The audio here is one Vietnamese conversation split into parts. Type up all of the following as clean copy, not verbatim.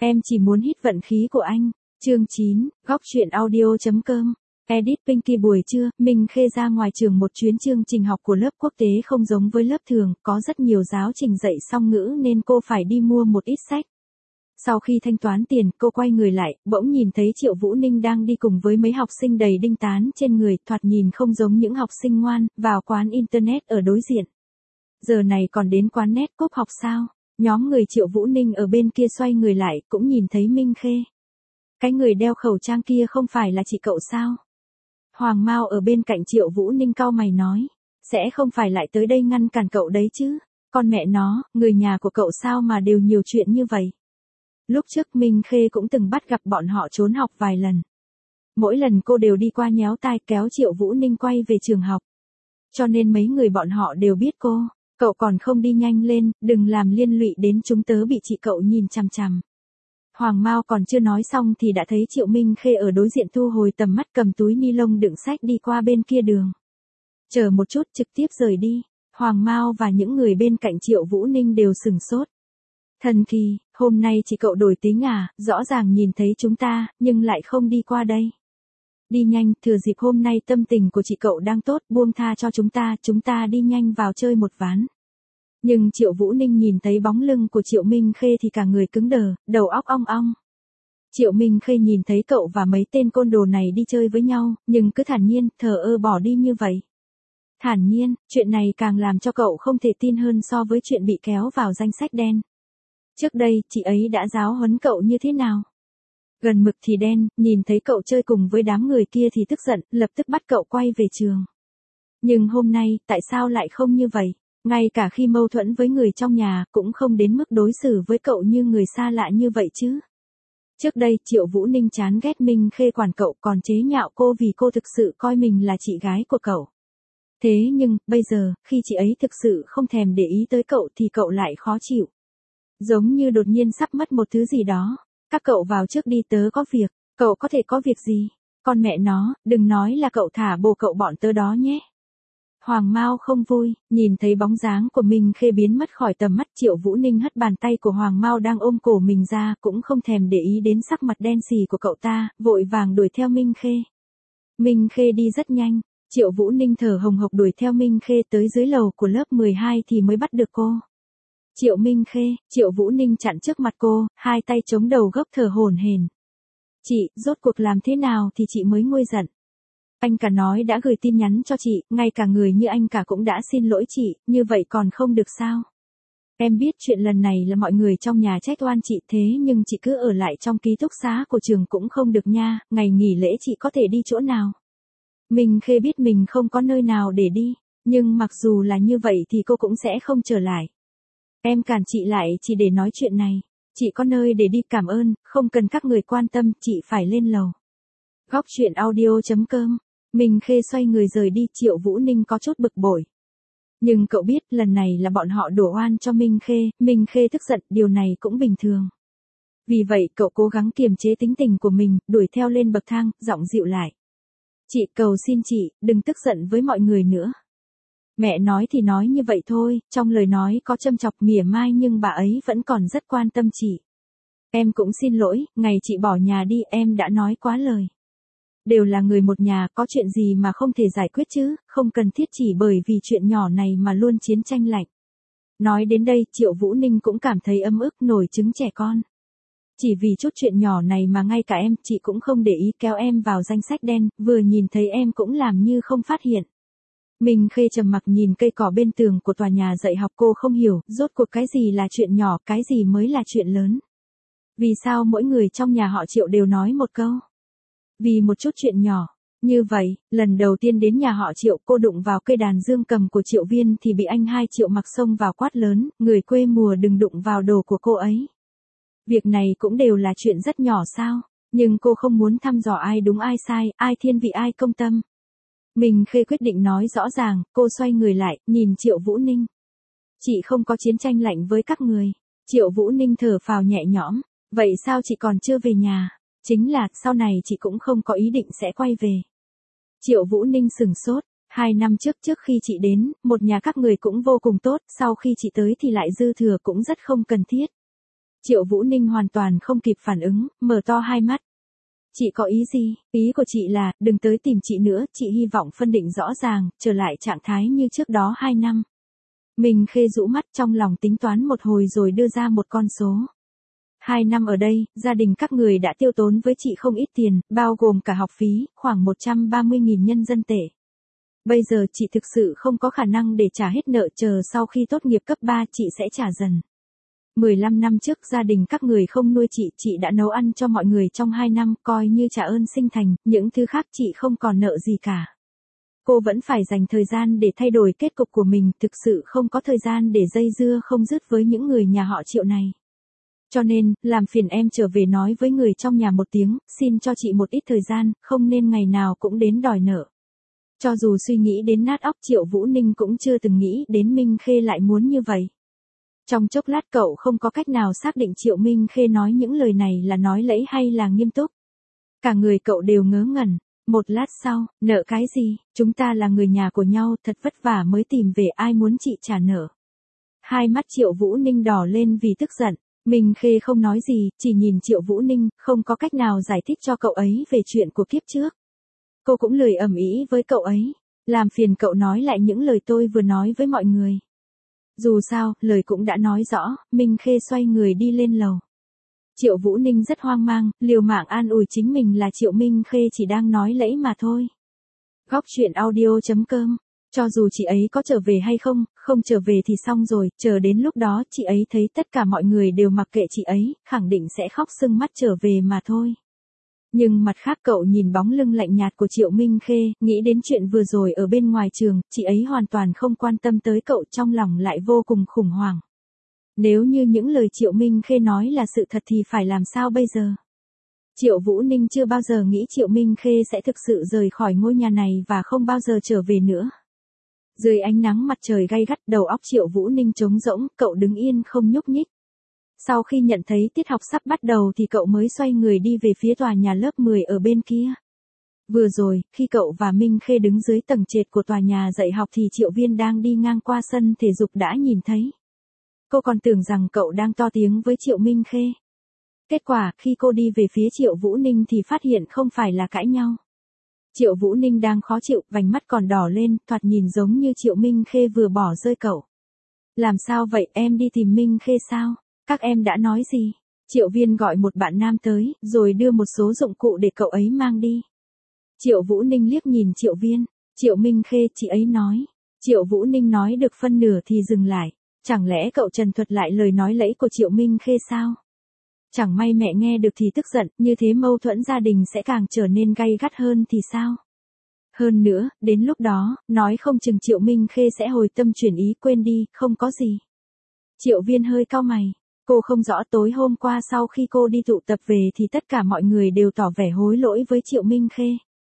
Em chỉ muốn hít vận khí của anh. Chương 9, góc truyện audio.com. Edit Pinky buổi trưa, Minh Khê ra ngoài trường một chuyến chương trình học của lớp quốc tế không giống với lớp thường, có rất nhiều giáo trình dạy song ngữ nên cô phải đi mua một ít sách. Sau khi thanh toán tiền, cô quay người lại, bỗng nhìn thấy Triệu Vũ Ninh đang đi cùng với mấy học sinh đầy đinh tán trên người, thoạt nhìn không giống những học sinh ngoan, vào quán internet ở đối diện. Giờ này còn đến quán net cúp học sao? Nhóm người Triệu Vũ Ninh ở bên kia xoay người lại, cũng nhìn thấy Minh Khê. Cái người đeo khẩu trang kia không phải là chị cậu sao? Hoàng Mao ở bên cạnh Triệu Vũ Ninh cau mày nói, sẽ không phải lại tới đây ngăn cản cậu đấy chứ? Con mẹ nó, người nhà của cậu sao mà đều nhiều chuyện như vậy? Lúc trước Minh Khê cũng từng bắt gặp bọn họ trốn học vài lần. Mỗi lần cô đều đi qua nhéo tai kéo Triệu Vũ Ninh quay về trường học. Cho nên mấy người bọn họ đều biết cô. Cậu còn không đi nhanh lên, đừng làm liên lụy đến chúng tớ bị chị cậu nhìn chằm chằm. Hoàng Mao còn chưa nói xong thì đã thấy Triệu Minh Khê ở đối diện thu hồi tầm mắt, cầm túi ni lông đựng sách đi qua bên kia đường. Chờ một chút, trực tiếp rời đi. Hoàng Mao và những người bên cạnh Triệu Vũ Ninh đều sửng sốt. Thần kỳ, hôm nay chị cậu đổi tính à, rõ ràng nhìn thấy chúng ta, nhưng lại không đi qua đây. Đi nhanh, thừa dịp hôm nay tâm tình của chị cậu đang tốt, buông tha cho chúng ta đi nhanh vào chơi một ván. Nhưng Triệu Vũ Ninh nhìn thấy bóng lưng của Triệu Minh Khê thì cả người cứng đờ, đầu óc ong ong. Triệu Minh Khê nhìn thấy cậu và mấy tên côn đồ này đi chơi với nhau, nhưng cứ thản nhiên, thờ ơ bỏ đi như vậy. Thản nhiên, chuyện này càng làm cho cậu không thể tin hơn so với chuyện bị kéo vào danh sách đen. Trước đây, chị ấy đã giáo huấn cậu như thế nào? Gần mực thì đen, nhìn thấy cậu chơi cùng với đám người kia thì tức giận, lập tức bắt cậu quay về trường. Nhưng hôm nay, tại sao lại không như vậy? Ngay cả khi mâu thuẫn với người trong nhà, cũng không đến mức đối xử với cậu như người xa lạ như vậy chứ. Trước đây, Triệu Vũ Ninh chán ghét Minh Khê quản cậu, còn chế nhạo cô vì cô thực sự coi mình là chị gái của cậu. Thế nhưng, bây giờ, khi chị ấy thực sự không thèm để ý tới cậu thì cậu lại khó chịu. Giống như đột nhiên sắp mất một thứ gì đó. Các cậu vào trước đi, tớ có việc. Cậu có thể có việc gì? Con mẹ nó, đừng nói là cậu thả bồ cậu bọn tớ đó nhé. Hoàng Mao không vui, nhìn thấy bóng dáng của Minh Khê biến mất khỏi tầm mắt, Triệu Vũ Ninh hất bàn tay của Hoàng Mao đang ôm cổ mình ra, cũng không thèm để ý đến sắc mặt đen xì của cậu ta, vội vàng đuổi theo Minh Khê. Minh Khê đi rất nhanh, Triệu Vũ Ninh thở hồng hộc đuổi theo Minh Khê tới dưới lầu của lớp 12 thì mới bắt được cô. Triệu Minh Khê, Triệu Vũ Ninh chặn trước mặt cô, hai tay chống đầu gấp thở hổn hển. Chị, rốt cuộc làm thế nào thì chị mới nguôi giận? Anh cả nói đã gửi tin nhắn cho chị, ngay cả người như anh cả cũng đã xin lỗi chị, như vậy còn không được sao? Em biết chuyện lần này là mọi người trong nhà trách oan chị, thế nhưng chị cứ ở lại trong ký túc xá của trường cũng không được nha, ngày nghỉ lễ chị có thể đi chỗ nào? Minh Khê biết mình không có nơi nào để đi, nhưng mặc dù là như vậy thì cô cũng sẽ không trở lại. Em cản chị lại chỉ để nói chuyện này. Chị có nơi để đi, cảm ơn, không cần các người quan tâm, chị phải lên lầu. Góc truyện audio.com. Minh Khê xoay người rời đi, Triệu Vũ Ninh có chút bực bội. Nhưng cậu biết lần này là bọn họ đổ oan cho Minh Khê tức giận, điều này cũng bình thường. Vì vậy cậu cố gắng kiềm chế tính tình của mình, đuổi theo lên bậc thang, giọng dịu lại. Chị cầu xin chị, đừng tức giận với mọi người nữa. Mẹ nói thì nói như vậy thôi, trong lời nói có châm chọc mỉa mai nhưng bà ấy vẫn còn rất quan tâm chị. Em cũng xin lỗi, ngày chị bỏ nhà đi em đã nói quá lời. Đều là người một nhà, có chuyện gì mà không thể giải quyết chứ, không cần thiết chỉ bởi vì chuyện nhỏ này mà luôn chiến tranh lạnh. Nói đến đây, Triệu Vũ Ninh cũng cảm thấy ấm ức, nổi trứng trẻ con. Chỉ vì chút chuyện nhỏ này mà ngay cả em, chị cũng không để ý, kéo em vào danh sách đen, vừa nhìn thấy em cũng làm như không phát hiện. Minh Khê trầm mặc nhìn cây cỏ bên tường của tòa nhà dạy học, cô không hiểu, rốt cuộc cái gì là chuyện nhỏ, cái gì mới là chuyện lớn. Vì sao mỗi người trong nhà họ Triệu đều nói một câu? Vì một chút chuyện nhỏ. Như vậy, lần đầu tiên đến nhà họ Triệu, cô đụng vào cây đàn dương cầm của Triệu Viên thì bị anh hai Triệu mặc xông vào quát lớn, người quê mùa đừng đụng vào đồ của cô ấy. Việc này cũng đều là chuyện rất nhỏ sao, nhưng cô không muốn thăm dò ai đúng ai sai, ai thiên vị ai công tâm. Minh Khê quyết định nói rõ ràng, cô xoay người lại, nhìn Triệu Vũ Ninh. Chị không có chiến tranh lạnh với các người. Triệu Vũ Ninh thở phào nhẹ nhõm, vậy sao chị còn chưa về nhà? Chính là, sau này chị cũng không có ý định sẽ quay về. Triệu Vũ Ninh sửng sốt, 2 năm trước khi chị đến, một nhà các người cũng vô cùng tốt, sau khi chị tới thì lại dư thừa cũng rất không cần thiết. Triệu Vũ Ninh hoàn toàn không kịp phản ứng, mở to hai mắt. Chị có ý gì? Ý của chị là, đừng tới tìm chị nữa, chị hy vọng phân định rõ ràng, trở lại trạng thái như trước đó 2 năm. Minh Khê rũ mắt trong lòng tính toán một hồi rồi đưa ra một con số. 2 năm ở đây, gia đình các người đã tiêu tốn với chị không ít tiền, bao gồm cả học phí, khoảng 130.000 nhân dân tệ. Bây giờ chị thực sự không có khả năng để trả hết nợ, chờ sau khi tốt nghiệp cấp 3 chị sẽ trả dần. 15 năm trước gia đình các người không nuôi chị đã nấu ăn cho mọi người trong 2 năm, coi như trả ơn sinh thành, những thứ khác chị không còn nợ gì cả. Cô vẫn phải dành thời gian để thay đổi kết cục của mình, thực sự không có thời gian để dây dưa không dứt với những người nhà họ Triệu này. Cho nên, làm phiền em trở về nói với người trong nhà một tiếng, xin cho chị một ít thời gian, không nên ngày nào cũng đến đòi nợ. Cho dù suy nghĩ đến nát óc, Triệu Vũ Ninh cũng chưa từng nghĩ đến Minh Khê lại muốn như vậy. Trong chốc lát cậu không có cách nào xác định Triệu Minh Khê nói những lời này là nói lẫy hay là nghiêm túc. Cả người cậu đều ngớ ngẩn. Một lát sau, nợ cái gì, chúng ta là người nhà của nhau, thật vất vả mới tìm về, ai muốn chị trả nợ. Hai mắt Triệu Vũ Ninh đỏ lên vì tức giận. Minh Khê không nói gì, chỉ nhìn Triệu Vũ Ninh, không có cách nào giải thích cho cậu ấy về chuyện của kiếp trước. Cô cũng lười ầm ĩ với cậu ấy. Làm phiền cậu nói lại những lời tôi vừa nói với mọi người. Dù sao, lời cũng đã nói rõ, Minh Khê xoay người đi lên lầu. Triệu Vũ Ninh rất hoang mang, liều mạng an ủi chính mình là Triệu Minh Khê chỉ đang nói lẫy mà thôi. Góc truyện audio.com. Cho dù chị ấy có trở về hay không, không trở về thì xong rồi, chờ đến lúc đó chị ấy thấy tất cả mọi người đều mặc kệ chị ấy, khẳng định sẽ khóc sưng mắt trở về mà thôi. Nhưng mặt khác cậu nhìn bóng lưng lạnh nhạt của Triệu Minh Khê, nghĩ đến chuyện vừa rồi ở bên ngoài trường, chị ấy hoàn toàn không quan tâm tới cậu, trong lòng lại vô cùng khủng hoảng. Nếu như những lời Triệu Minh Khê nói là sự thật thì phải làm sao bây giờ? Triệu Vũ Ninh chưa bao giờ nghĩ Triệu Minh Khê sẽ thực sự rời khỏi ngôi nhà này và không bao giờ trở về nữa. Dưới ánh nắng mặt trời gay gắt, đầu óc Triệu Vũ Ninh trống rỗng, cậu đứng yên không nhúc nhích. Sau khi nhận thấy tiết học sắp bắt đầu thì cậu mới xoay người đi về phía tòa nhà lớp 10 ở bên kia. Vừa rồi, khi cậu và Minh Khê đứng dưới tầng trệt của tòa nhà dạy học thì Triệu Viên đang đi ngang qua sân thể dục đã nhìn thấy. Cô còn tưởng rằng cậu đang to tiếng với Triệu Minh Khê. Kết quả, khi cô đi về phía Triệu Vũ Ninh thì phát hiện không phải là cãi nhau. Triệu Vũ Ninh đang khó chịu, vành mắt còn đỏ lên, thoạt nhìn giống như Triệu Minh Khê vừa bỏ rơi cậu. Làm sao vậy, em đi tìm Minh Khê sao? Các em đã nói gì? Triệu Viên gọi một bạn nam tới, rồi đưa một số dụng cụ để cậu ấy mang đi. Triệu Vũ Ninh liếc nhìn Triệu Viên. Triệu Minh Khê, chị ấy nói. Triệu Vũ Ninh nói được phân nửa thì dừng lại. Chẳng lẽ cậu trần thuật lại lời nói lẫy của Triệu Minh Khê sao? Chẳng may mẹ nghe được thì tức giận, như thế mâu thuẫn gia đình sẽ càng trở nên gay gắt hơn thì sao? Hơn nữa, đến lúc đó, nói không chừng Triệu Minh Khê sẽ hồi tâm chuyển ý, quên đi, không có gì. Triệu Viên hơi cau mày. Cô không rõ tối hôm qua sau khi cô đi tụ tập về thì tất cả mọi người đều tỏ vẻ hối lỗi với Triệu Minh Khê.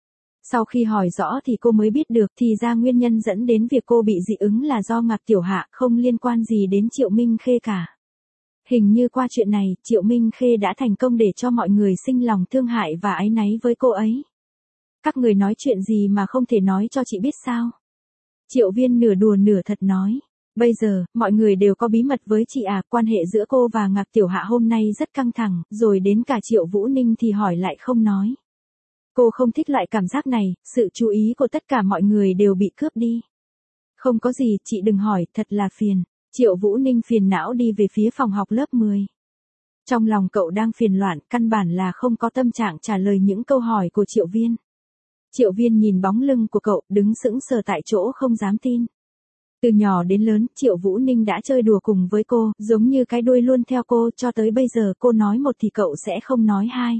Sau khi hỏi rõ thì cô mới biết được thì ra nguyên nhân dẫn đến việc cô bị dị ứng là do Ngạc Tiểu Hạ, không liên quan gì đến Triệu Minh Khê cả. Hình như qua chuyện này, Triệu Minh Khê đã thành công để cho mọi người sinh lòng thương hại và áy náy với cô ấy. Các người nói chuyện gì mà không thể nói cho chị biết sao? Triệu Viên nửa đùa nửa thật nói. Bây giờ, mọi người đều có bí mật với chị à, quan hệ giữa cô và Ngạc Tiểu Hạ hôm nay rất căng thẳng, rồi đến cả Triệu Vũ Ninh thì hỏi lại không nói. Cô không thích loại cảm giác này, sự chú ý của tất cả mọi người đều bị cướp đi. Không có gì, chị đừng hỏi, thật là phiền. Triệu Vũ Ninh phiền não đi về phía phòng học lớp 10. Trong lòng cậu đang phiền loạn, căn bản là không có tâm trạng trả lời những câu hỏi của Triệu Viên. Triệu Viên nhìn bóng lưng của cậu, đứng sững sờ tại chỗ không dám tin. Từ nhỏ đến lớn, Triệu Vũ Ninh đã chơi đùa cùng với cô, giống như cái đuôi luôn theo cô, cho tới bây giờ cô nói một thì cậu sẽ không nói hai.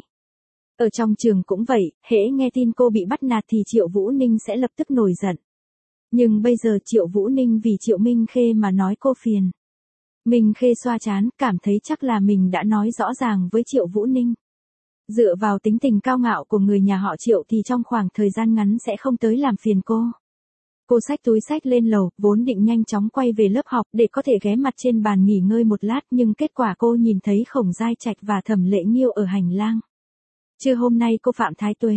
Ở trong trường cũng vậy, hễ nghe tin cô bị bắt nạt thì Triệu Vũ Ninh sẽ lập tức nổi giận. Nhưng bây giờ Triệu Vũ Ninh vì Triệu Minh Khê mà nói cô phiền. Minh Khê xoa trán, cảm thấy chắc là mình đã nói rõ ràng với Triệu Vũ Ninh. Dựa vào tính tình cao ngạo của người nhà họ Triệu thì trong khoảng thời gian ngắn sẽ không tới làm phiền cô. Cô xách túi xách lên lầu, vốn định nhanh chóng quay về lớp học để có thể ghé mặt trên bàn nghỉ ngơi một lát, nhưng kết quả cô nhìn thấy Khổng Giai Trạch và Thẩm Lệ Nghiêu ở hành lang. Trưa hôm nay cô Phạm Thái Tuế.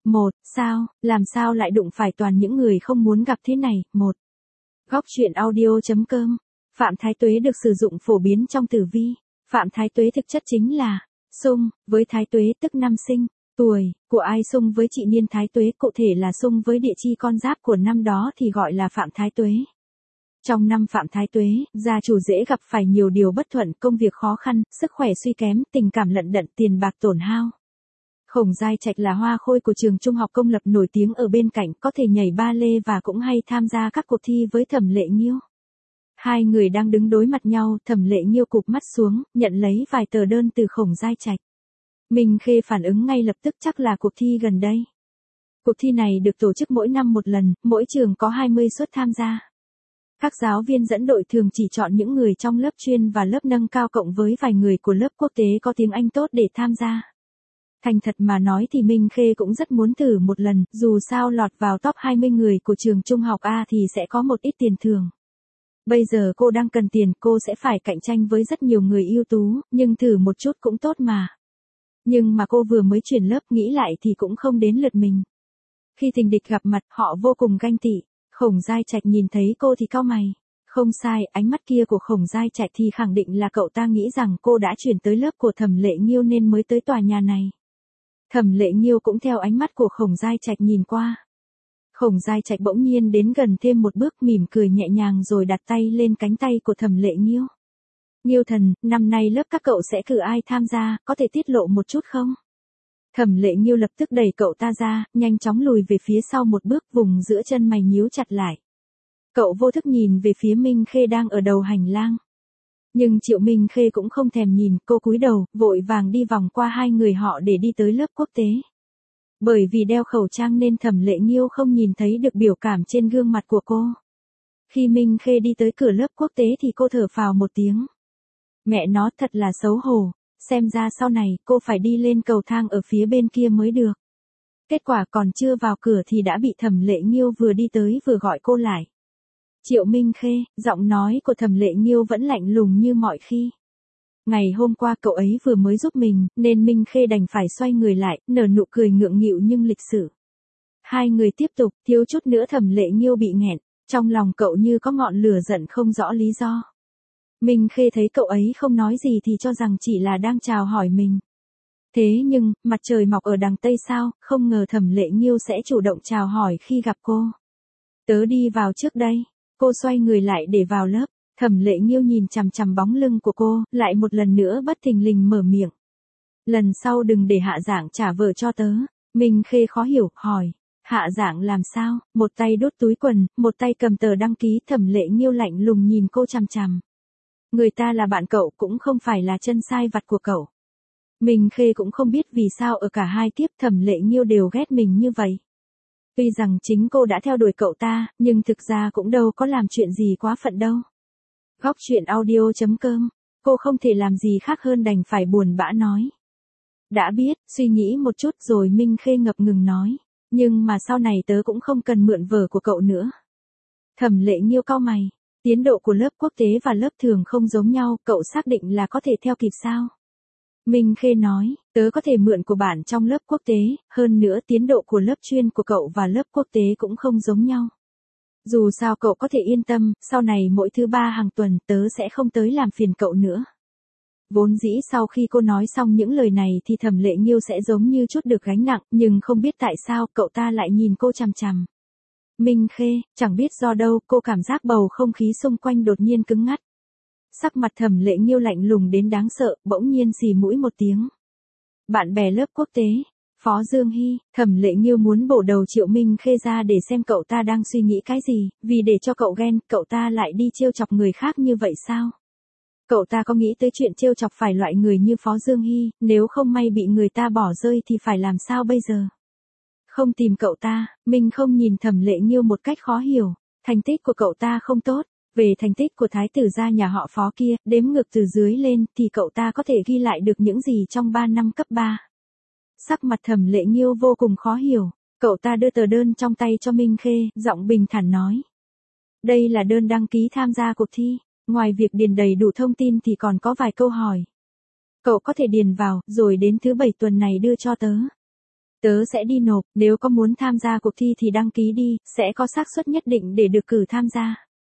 Sao, làm sao lại đụng phải toàn những người không muốn gặp thế này? Góc truyện audio.com. Phạm Thái Tuế được sử dụng phổ biến trong tử vi. Phạm Thái Tuế thực chất chính là xung với Thái Tuế tức năm sinh, tuổi của ai xung với chị niên Thái Tuế, cụ thể là xung với địa chi con giáp của năm đó thì gọi là Phạm Thái Tuế. Trong năm Phạm Thái Tuế, gia chủ dễ gặp phải nhiều điều bất thuận, công việc khó khăn, sức khỏe suy kém, tình cảm lận đận, tiền bạc tổn hao. Khổng Giai Trạch là hoa khôi của trường trung học công lập nổi tiếng ở bên cạnh, có thể nhảy ba lê và cũng hay tham gia các cuộc thi với Thẩm Lệ Nghiêu. Hai người đang đứng đối mặt nhau, Thẩm Lệ Nghiêu cụp mắt xuống, nhận lấy vài tờ đơn từ Khổng Giai Trạch. Minh Khê phản ứng ngay lập tức, chắc là cuộc thi gần đây. Cuộc thi này được tổ chức mỗi năm một lần, mỗi trường có 20 suất tham gia. Các giáo viên dẫn đội thường chỉ chọn những người trong lớp chuyên và lớp nâng cao cộng với vài người của lớp quốc tế có tiếng Anh tốt để tham gia. Thành thật mà nói thì Minh Khê cũng rất muốn thử một lần, dù sao lọt vào top 20 người của trường trung học A thì sẽ có một ít tiền thưởng. Bây giờ cô đang cần tiền, cô sẽ phải cạnh tranh với rất nhiều người ưu tú, nhưng thử một chút cũng tốt mà. Nhưng mà cô vừa mới chuyển lớp, nghĩ lại thì cũng không đến lượt mình. Khi tình địch gặp mặt, họ vô cùng ganh tị. Khổng Giai Trạch nhìn thấy cô thì cau mày. Không sai, ánh mắt kia của Khổng Giai Trạch thì khẳng định là cậu ta nghĩ rằng cô đã chuyển tới lớp của Thẩm Lệ Nghiêu nên mới tới tòa nhà này. Thẩm Lệ Nghiêu cũng theo ánh mắt của Khổng Giai Trạch nhìn qua. Khổng Giai Trạch bỗng nhiên đến gần thêm một bước, mỉm cười nhẹ nhàng rồi đặt tay lên cánh tay của Thẩm Lệ Nghiêu. Nghiêu thần, năm nay lớp các cậu sẽ cử ai tham gia, có thể tiết lộ một chút không? Thẩm Lệ Nghiêu lập tức đẩy cậu ta ra, nhanh chóng lùi về phía sau một bước, vùng giữa chân mày nhíu chặt lại. Cậu vô thức nhìn về phía Minh Khê đang ở đầu hành lang. Nhưng Triệu Minh Khê cũng không thèm nhìn, cô cúi đầu, vội vàng đi vòng qua hai người họ để đi tới lớp quốc tế. Bởi vì đeo khẩu trang nên Thẩm Lệ Nghiêu không nhìn thấy được biểu cảm trên gương mặt của cô. Khi Minh Khê đi tới cửa lớp quốc tế thì cô thở phào một tiếng. Mẹ nó thật là xấu hổ, xem ra sau này cô phải đi lên cầu thang ở phía bên kia mới được. Kết quả còn chưa vào cửa thì đã bị Thẩm Lệ Nghiêu vừa đi tới vừa gọi cô lại. Triệu Minh Khê, giọng nói của Thẩm Lệ Nghiêu vẫn lạnh lùng như mọi khi. Ngày hôm qua cậu ấy vừa mới giúp mình, nên Minh Khê đành phải xoay người lại, nở nụ cười ngượng nghịu nhưng lịch sự. Hai người tiếp tục, thiếu chút nữa Thẩm Lệ Nghiêu bị nghẹn, trong lòng cậu như có ngọn lửa giận không rõ lý do. Minh Khê thấy cậu ấy không nói gì thì cho rằng chỉ là đang chào hỏi mình. Thế nhưng, mặt trời mọc ở đằng Tây sao, không ngờ Thẩm Lệ Nghiêu sẽ chủ động chào hỏi khi gặp cô. Tớ đi vào trước đây. Cô xoay người lại để vào lớp. Thẩm Lệ Nghiêu nhìn chằm chằm bóng lưng của cô, lại một lần nữa bất thình lình mở miệng. Lần sau đừng để Hạ Dạng trả vợ cho tớ. Minh Khê khó hiểu, hỏi. Hạ Dạng làm sao? Một tay đút túi quần, một tay cầm tờ đăng ký. Thẩm Lệ Nghiêu lạnh lùng nhìn cô chằm chằm. Người ta là bạn cậu, cũng không phải là chân sai vặt của cậu. Minh Khê cũng không biết vì sao ở cả hai kiếp Thẩm Lệ Nghiêu đều ghét mình như vậy. Tuy rằng chính cô đã theo đuổi cậu ta, nhưng thực ra cũng đâu có làm chuyện gì quá phận đâu. Góc truyện audio.com, cô không thể làm gì khác hơn đành phải buồn bã nói. Đã biết, suy nghĩ một chút rồi Minh Khê ngập ngừng nói. Nhưng mà sau này tớ cũng không cần mượn vở của cậu nữa. Thẩm Lệ Nghiêu cau mày. Tiến độ của lớp quốc tế và lớp thường không giống nhau, cậu xác định là có thể theo kịp sao? Minh Khê nói, tớ có thể mượn của bạn trong lớp quốc tế, hơn nữa tiến độ của lớp chuyên của cậu và lớp quốc tế cũng không giống nhau. Dù sao cậu có thể yên tâm, sau này mỗi thứ ba hàng tuần tớ sẽ không tới làm phiền cậu nữa. Vốn dĩ sau khi cô nói xong những lời này thì Thẩm Lệ Nghiêu sẽ giống như chút được gánh nặng, nhưng không biết tại sao cậu ta lại nhìn cô chằm chằm. Minh Khê, chẳng biết do đâu cô cảm giác bầu không khí xung quanh đột nhiên cứng ngắt. Sắc mặt Thẩm Lệ Nghiêu lạnh lùng đến đáng sợ, bỗng nhiên xì mũi một tiếng. Bạn bè lớp quốc tế, Phó Dương Hy, Thẩm Lệ Nghiêu muốn bổ đầu Triệu Minh Khê ra để xem cậu ta đang suy nghĩ cái gì, vì để cho cậu ghen, cậu ta lại đi trêu chọc người khác như vậy sao? Cậu ta có nghĩ tới chuyện trêu chọc phải loại người như Phó Dương Hy, nếu không may bị người ta bỏ rơi thì phải làm sao bây giờ? Không tìm cậu ta, mình không nhìn Thẩm Lệ Nghiêu một cách khó hiểu, thành tích của cậu ta không tốt. Về thành tích của thái tử gia nhà họ Phó kia, đếm ngược từ dưới lên thì cậu ta có thể ghi lại được những gì trong 3 năm cấp 3. Sắc mặt Thẩm Lệ Nghiêu vô cùng khó hiểu, cậu ta đưa tờ đơn trong tay cho Minh Khê, giọng bình thản nói. Đây là đơn đăng ký tham gia cuộc thi, ngoài việc điền đầy đủ thông tin thì còn có vài câu hỏi. Cậu có thể điền vào, rồi đến thứ 7 tuần này đưa cho tớ. Tớ sẽ đi nộp, nếu có muốn tham gia cuộc thi thì đăng ký đi, sẽ có xác suất nhất định để được cử tham gia.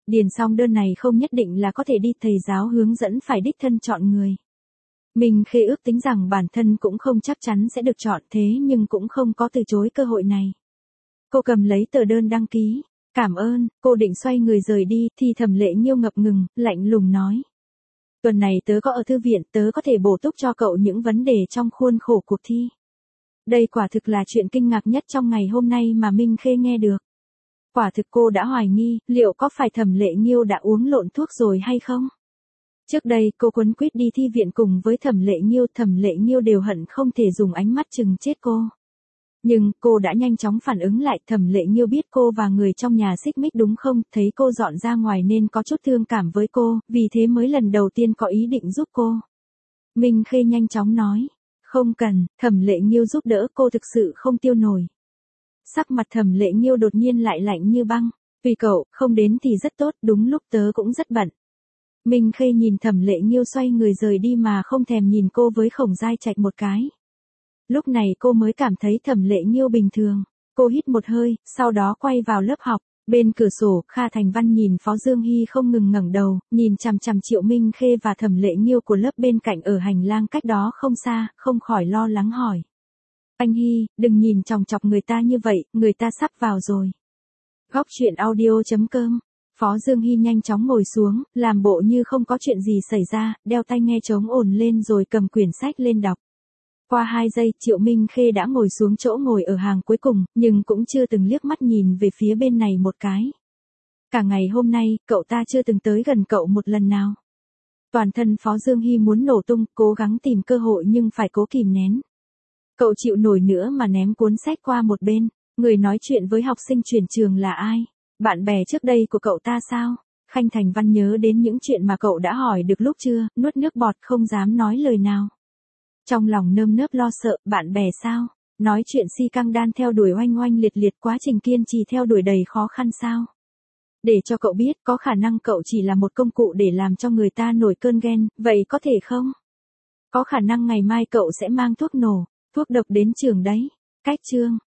Điền xong đơn này không nhất định là có thể đi, thầy giáo hướng dẫn phải đích thân chọn người. Minh Khê ước tính rằng bản thân cũng không chắc chắn sẽ được chọn, thế nhưng cũng không có từ chối cơ hội này. Cô cầm lấy tờ đơn đăng ký. Cảm ơn, cô định xoay người rời đi, thì Thẩm Lệ Nghiêu ngập ngừng, lạnh lùng nói. Tuần này tớ có ở thư viện, tớ có thể bổ túc cho cậu những vấn đề trong khuôn khổ cuộc thi. Đây quả thực là chuyện kinh ngạc nhất trong ngày hôm nay mà Minh Khê nghe được. Quả thực cô đã hoài nghi, liệu có phải Thẩm Lệ Nghiêu đã uống lộn thuốc rồi hay không? Trước đây cô quấn quýt đi thi viện cùng với Thẩm Lệ Nghiêu đều hận không thể dùng ánh mắt chừng chết cô. Nhưng cô đã nhanh chóng phản ứng lại, Thẩm Lệ Nghiêu biết cô và người trong nhà xích mích đúng không, thấy cô dọn ra ngoài nên có chút thương cảm với cô, vì thế mới lần đầu tiên có ý định giúp cô. Minh Khê nhanh chóng nói, không cần, Thẩm Lệ Nghiêu giúp đỡ cô thực sự không tiêu nổi. Sắc mặt Thẩm Lệ Nghiêu đột nhiên lại lạnh như băng, tùy cậu, không đến thì rất tốt, đúng lúc tớ cũng rất bận. Minh Khê nhìn Thẩm Lệ Nghiêu xoay người rời đi mà không thèm nhìn cô với Khổng Giai Trạch một cái. Lúc này cô mới cảm thấy Thẩm Lệ Nghiêu bình thường. Cô hít một hơi, sau đó quay vào lớp học. Bên cửa sổ, Kha Thành Văn nhìn Phó Dương Hy không ngừng ngẩng đầu, nhìn chằm chằm Triệu Minh Khê và Thẩm Lệ Nghiêu của lớp bên cạnh ở hành lang cách đó không xa, không khỏi lo lắng hỏi. Anh Hy, đừng nhìn chòng chọc người ta như vậy, người ta sắp vào rồi. Góc truyện audio.com. Phó Dương Hy nhanh chóng ngồi xuống, làm bộ như không có chuyện gì xảy ra, đeo tai nghe chống ồn lên rồi cầm quyển sách lên đọc. Qua 2 giây, Triệu Minh Khê đã ngồi xuống chỗ ngồi ở hàng cuối cùng, nhưng cũng chưa từng liếc mắt nhìn về phía bên này một cái. Cả ngày hôm nay, cậu ta chưa từng tới gần cậu một lần nào. Toàn thân Phó Dương Hy muốn nổ tung, cố gắng tìm cơ hội nhưng phải cố kìm nén. Cậu chịu nổi nữa mà ném cuốn sách qua một bên. Người nói chuyện với học sinh chuyển trường là ai? Bạn bè trước đây của cậu ta sao? Khanh Thành Văn nhớ đến những chuyện mà cậu đã hỏi được lúc trưa, nuốt nước bọt không dám nói lời nào. Trong lòng nơm nớp lo sợ, bạn bè sao? Nói chuyện si căng đan theo đuổi oanh oanh liệt liệt, quá trình kiên trì theo đuổi đầy khó khăn sao? Để cho cậu biết, có khả năng cậu chỉ là một công cụ để làm cho người ta nổi cơn ghen, vậy có thể không? Có khả năng ngày mai cậu sẽ mang thuốc nổ, thuốc độc đến trường đấy. Cách chương.